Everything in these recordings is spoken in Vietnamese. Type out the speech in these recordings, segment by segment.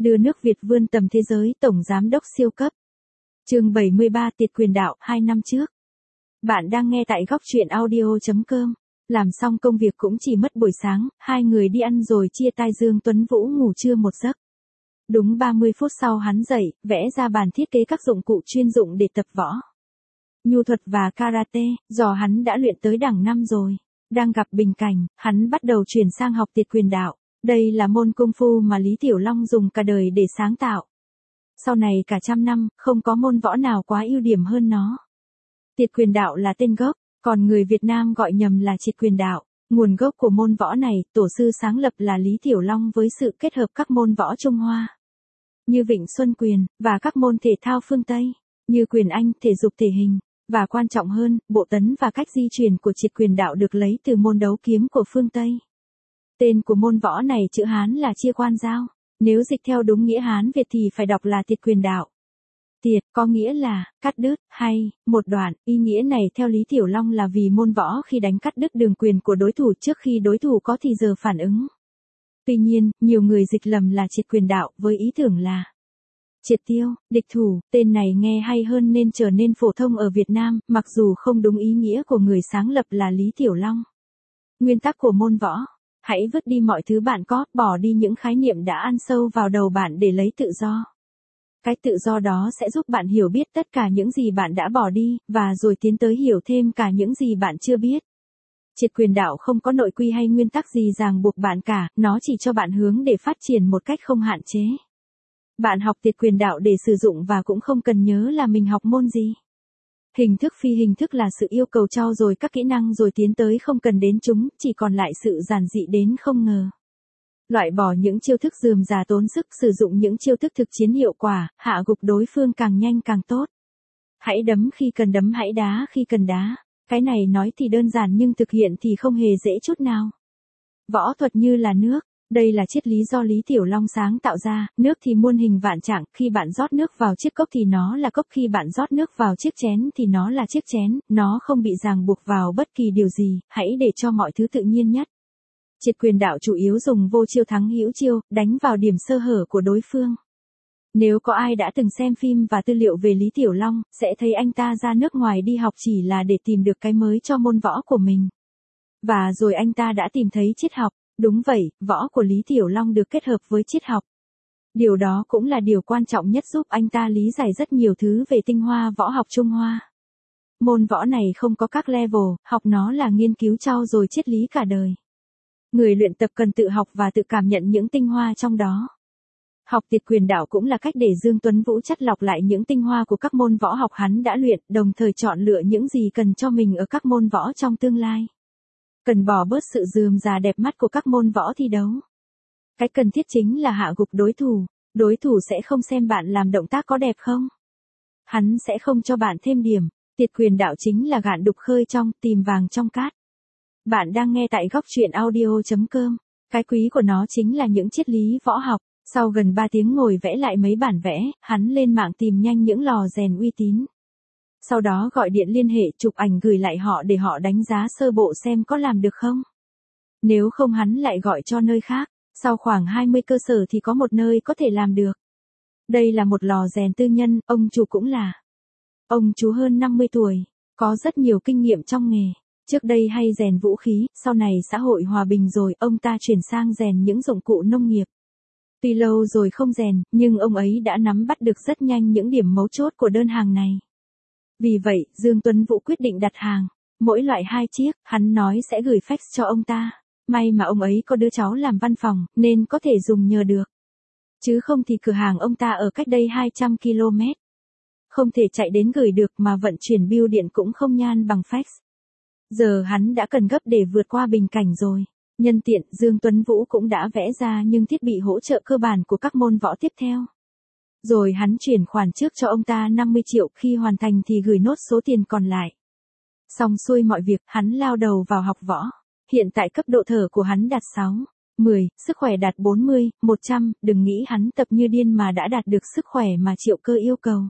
Đưa nước Việt vươn tầm thế giới, tổng giám đốc siêu cấp. Chương 73 Tiệt quyền đạo, 2 năm trước. Bạn đang nghe tại góc truyện audio.com. Làm xong công việc cũng chỉ mất buổi sáng, hai người đi ăn rồi chia tay. Dương Tuấn Vũ ngủ trưa một giấc. Đúng 30 phút sau hắn dậy, vẽ ra bàn thiết kế các dụng cụ chuyên dụng để tập võ nhu thuật và karate, do hắn đã luyện tới đẳng 5 rồi. Đang gặp bình cảnh, hắn bắt đầu chuyển sang học tiệt quyền đạo. Đây là môn công phu mà Lý Tiểu Long dùng cả đời để sáng tạo. Sau này cả trăm năm, không có môn võ nào quá ưu điểm hơn nó. Tiệt quyền đạo là tên gốc, còn người Việt Nam gọi nhầm là triệt quyền đạo. Nguồn gốc của môn võ này, tổ sư sáng lập là Lý Tiểu Long với sự kết hợp các môn võ Trung Hoa, như Vịnh Xuân Quyền, và các môn thể thao phương Tây, như quyền Anh, thể dục thể hình. Và quan trọng hơn, bộ tấn và cách di chuyển của triệt quyền đạo được lấy từ môn đấu kiếm của phương Tây. Tên của môn võ này chữ Hán là chia quan giao. Nếu dịch theo đúng nghĩa Hán Việt thì phải đọc là tiệt quyền đạo. Tiệt, có nghĩa là, cắt đứt, hay, một đoạn. Ý nghĩa này theo Lý Tiểu Long là vì môn võ khi đánh cắt đứt đường quyền của đối thủ trước khi đối thủ có thì giờ phản ứng. Tuy nhiên, nhiều người dịch lầm là triệt quyền đạo với ý tưởng là triệt tiêu, địch thủ. Tên này nghe hay hơn nên trở nên phổ thông ở Việt Nam, mặc dù không đúng ý nghĩa của người sáng lập là Lý Tiểu Long. Nguyên tắc của môn võ: hãy vứt đi mọi thứ bạn có, bỏ đi những khái niệm đã ăn sâu vào đầu bạn để lấy tự do. Cái tự do đó sẽ giúp bạn hiểu biết tất cả những gì bạn đã bỏ đi, và rồi tiến tới hiểu thêm cả những gì bạn chưa biết. Triệt quyền đạo không có nội quy hay nguyên tắc gì ràng buộc bạn cả, nó chỉ cho bạn hướng để phát triển một cách không hạn chế. Bạn học tiệt quyền đạo để sử dụng và cũng không cần nhớ là mình học môn gì. Hình thức phi hình thức là sự yêu cầu trau dồi các kỹ năng rồi tiến tới không cần đến chúng, chỉ còn lại sự giản dị đến không ngờ. Loại bỏ những chiêu thức rườm rà tốn sức, sử dụng những chiêu thức thực chiến hiệu quả, hạ gục đối phương càng nhanh càng tốt. Hãy đấm khi cần đấm, hãy đá khi cần đá. Cái này nói thì đơn giản nhưng thực hiện thì không hề dễ chút nào. Võ thuật như là nước. Đây là triết lý do Lý Tiểu Long sáng tạo ra. Nước thì muôn hình vạn trạng, khi bạn rót nước vào chiếc cốc thì nó là cốc, khi bạn rót nước vào chiếc chén thì nó là chiếc chén, nó không bị ràng buộc vào bất kỳ điều gì, hãy để cho mọi thứ tự nhiên nhất. Triệt quyền đạo chủ yếu dùng vô chiêu thắng hữu chiêu, đánh vào điểm sơ hở của đối phương. Nếu có ai đã từng xem phim và tư liệu về Lý Tiểu Long, sẽ thấy anh ta ra nước ngoài đi học chỉ là để tìm được cái mới cho môn võ của mình. Và rồi anh ta đã tìm thấy triết học. Đúng vậy, võ của Lý Tiểu Long được kết hợp với triết học. Điều đó cũng là điều quan trọng nhất giúp anh ta lý giải rất nhiều thứ về tinh hoa võ học Trung Hoa. Môn võ này không có các level, học nó là nghiên cứu trau dồi triết lý cả đời. Người luyện tập cần tự học và tự cảm nhận những tinh hoa trong đó. Học tiệt quyền đạo cũng là cách để Dương Tuấn Vũ chắt lọc lại những tinh hoa của các môn võ học hắn đã luyện, đồng thời chọn lựa những gì cần cho mình ở các môn võ trong tương lai. Cần bỏ bớt sự rườm rà đẹp mắt của các môn võ thi đấu. Cái cần thiết chính là hạ gục đối thủ sẽ không xem bạn làm động tác có đẹp không. Hắn sẽ không cho bạn thêm điểm. Tiệt quyền đạo chính là gạn đục khơi trong, tìm vàng trong cát. Bạn đang nghe tại góc truyện audio.com. Cái quý của nó chính là những triết lý võ học. Sau gần 3 tiếng ngồi vẽ lại mấy bản vẽ, hắn lên mạng tìm nhanh những lò rèn uy tín. Sau đó gọi điện liên hệ, chụp ảnh gửi lại họ để họ đánh giá sơ bộ xem có làm được không. Nếu không hắn lại gọi cho nơi khác. Sau khoảng 20 cơ sở thì có một nơi có thể làm được. Đây là một lò rèn tư nhân, ông chủ cũng là. Ông chú hơn 50 tuổi, có rất nhiều kinh nghiệm trong nghề. Trước đây hay rèn vũ khí, sau này xã hội hòa bình rồi, ông ta chuyển sang rèn những dụng cụ nông nghiệp. Tuy lâu rồi không rèn, nhưng ông ấy đã nắm bắt được rất nhanh những điểm mấu chốt của đơn hàng này. Vì vậy, Dương Tuấn Vũ quyết định đặt hàng. Mỗi loại 2 chiếc, hắn nói sẽ gửi fax cho ông ta. May mà ông ấy có đứa cháu làm văn phòng, nên có thể dùng nhờ được. Chứ không thì cửa hàng ông ta ở cách đây 200 km. Không thể chạy đến gửi được mà vận chuyển bưu điện cũng không nhan bằng fax. Giờ hắn đã cần gấp để vượt qua bình cảnh rồi. Nhân tiện, Dương Tuấn Vũ cũng đã vẽ ra những thiết bị hỗ trợ cơ bản của các môn võ tiếp theo. Rồi hắn chuyển khoản trước cho ông ta 50 triệu, khi hoàn thành thì gửi nốt số tiền còn lại. Xong xuôi mọi việc, hắn lao đầu vào học võ. Hiện tại cấp độ thở của hắn đạt 6, 10, sức khỏe đạt 40, 100, đừng nghĩ hắn tập như điên mà đã đạt được sức khỏe mà Triệu Cơ yêu cầu.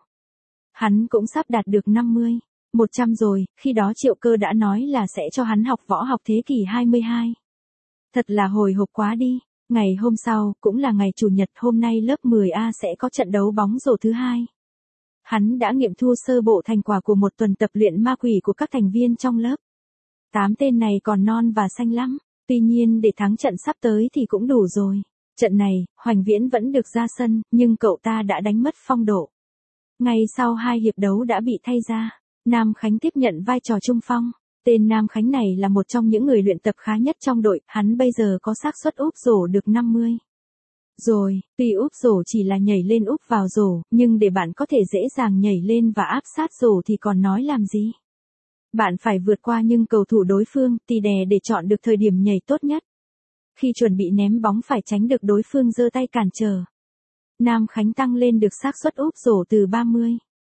Hắn cũng sắp đạt được 50, 100 rồi, khi đó Triệu Cơ đã nói là sẽ cho hắn học võ học thế kỷ 22. Thật là hồi hộp quá đi. Ngày hôm sau, cũng là ngày Chủ nhật, hôm nay lớp 10A sẽ có trận đấu bóng rổ thứ hai. Hắn đã nghiệm thu sơ bộ thành quả của một tuần tập luyện ma quỷ của các thành viên trong lớp. 8 tên này còn non và xanh lắm, tuy nhiên để thắng trận sắp tới thì cũng đủ rồi. Trận này, Hoành Viễn vẫn được ra sân, nhưng cậu ta đã đánh mất phong độ. Ngay sau 2 hiệp đấu đã bị thay ra, Nam Khánh tiếp nhận vai trò trung phong. Tên Nam Khánh này là một trong những người luyện tập khá nhất trong đội, hắn bây giờ có xác suất úp rổ được 50. Rồi, tuy úp rổ chỉ là nhảy lên úp vào rổ, nhưng để bạn có thể dễ dàng nhảy lên và áp sát rổ thì còn nói làm gì. Bạn phải vượt qua những cầu thủ đối phương, tì đè để chọn được thời điểm nhảy tốt nhất. Khi chuẩn bị ném bóng phải tránh được đối phương giơ tay cản trở. Nam Khánh tăng lên được xác suất úp rổ từ 30,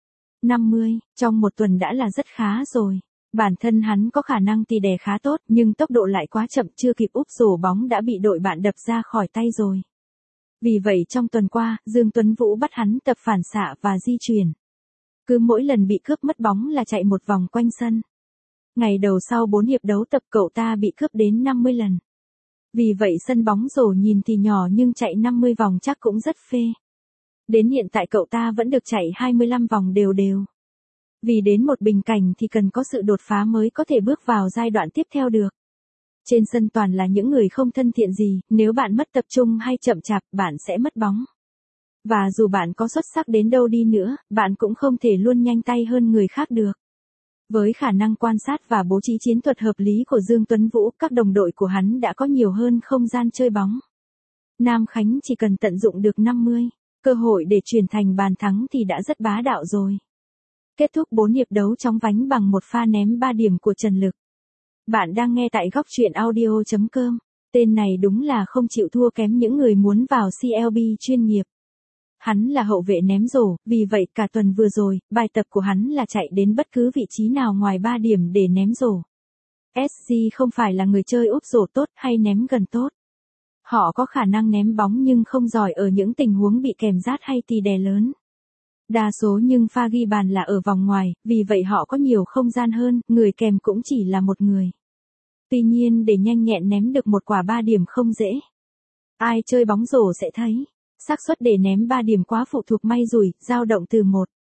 50, trong một tuần đã là rất khá rồi. Bản thân hắn có khả năng tì đè khá tốt, nhưng tốc độ lại quá chậm, chưa kịp úp rổ bóng đã bị đội bạn đập ra khỏi tay rồi. Vì vậy trong tuần qua, Dương Tuấn Vũ bắt hắn tập phản xạ và di chuyển. Cứ mỗi lần bị cướp mất bóng là chạy một vòng quanh sân. Ngày đầu sau 4 hiệp đấu tập cậu ta bị cướp đến 50 lần. Vì vậy sân bóng rổ nhìn thì nhỏ nhưng chạy 50 vòng chắc cũng rất phê. Đến hiện tại cậu ta vẫn được chạy 25 vòng đều đều. Vì đến một bình cảnh thì cần có sự đột phá mới có thể bước vào giai đoạn tiếp theo được. Trên sân toàn là những người không thân thiện gì, nếu bạn mất tập trung hay chậm chạp, bạn sẽ mất bóng. Và dù bạn có xuất sắc đến đâu đi nữa, bạn cũng không thể luôn nhanh tay hơn người khác được. Với khả năng quan sát và bố trí chiến thuật hợp lý của Dương Tuấn Vũ, các đồng đội của hắn đã có nhiều hơn không gian chơi bóng. Nam Khánh chỉ cần tận dụng được 50 cơ hội để chuyển thành bàn thắng thì đã rất bá đạo rồi. Kết thúc 4 hiệp đấu chóng vánh bằng một pha ném 3 điểm của Trần Lực. Bạn đang nghe tại góc truyện audio.com. Tên này đúng là không chịu thua kém những người muốn vào CLB chuyên nghiệp. Hắn là hậu vệ ném rổ, vì vậy cả tuần vừa rồi, bài tập của hắn là chạy đến bất cứ vị trí nào ngoài 3 điểm để ném rổ. SG không phải là người chơi úp rổ tốt hay ném gần tốt. Họ có khả năng ném bóng nhưng không giỏi ở những tình huống bị kèm rát hay tì đè lớn. Đa số nhưng pha ghi bàn là ở vòng ngoài, vì vậy họ có nhiều không gian hơn, người kèm cũng chỉ là một người. Tuy nhiên để nhanh nhẹn ném được một quả 3 điểm không dễ. Ai chơi bóng rổ sẽ thấy, xác suất để ném 3 điểm quá phụ thuộc may rủi, dao động từ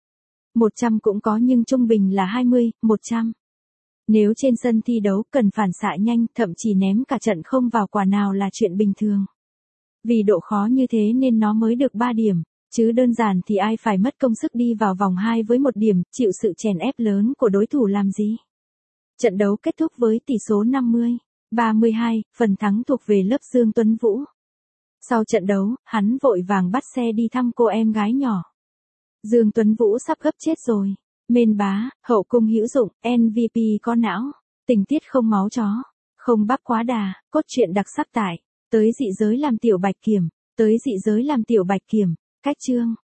100 cũng có nhưng trung bình là 20, 100. Nếu trên sân thi đấu cần phản xạ nhanh, thậm chí ném cả trận không vào quả nào là chuyện bình thường. Vì độ khó như thế nên nó mới được 3 điểm. Chứ đơn giản thì ai phải mất công sức đi vào vòng 2 với 1 điểm, chịu sự chèn ép lớn của đối thủ làm gì. Trận đấu kết thúc với tỷ số 50-32, phần thắng thuộc về lớp Dương Tuấn Vũ. Sau trận đấu, hắn vội vàng bắt xe đi thăm cô em gái nhỏ. Dương Tuấn Vũ sắp gấp chết rồi. Mên bá, hậu cung hữu dụng, MVP có não, tình tiết không máu chó, không bắp quá đà, cốt truyện đặc sắc tại, tới dị giới làm tiểu bạch kiểm, cách chương.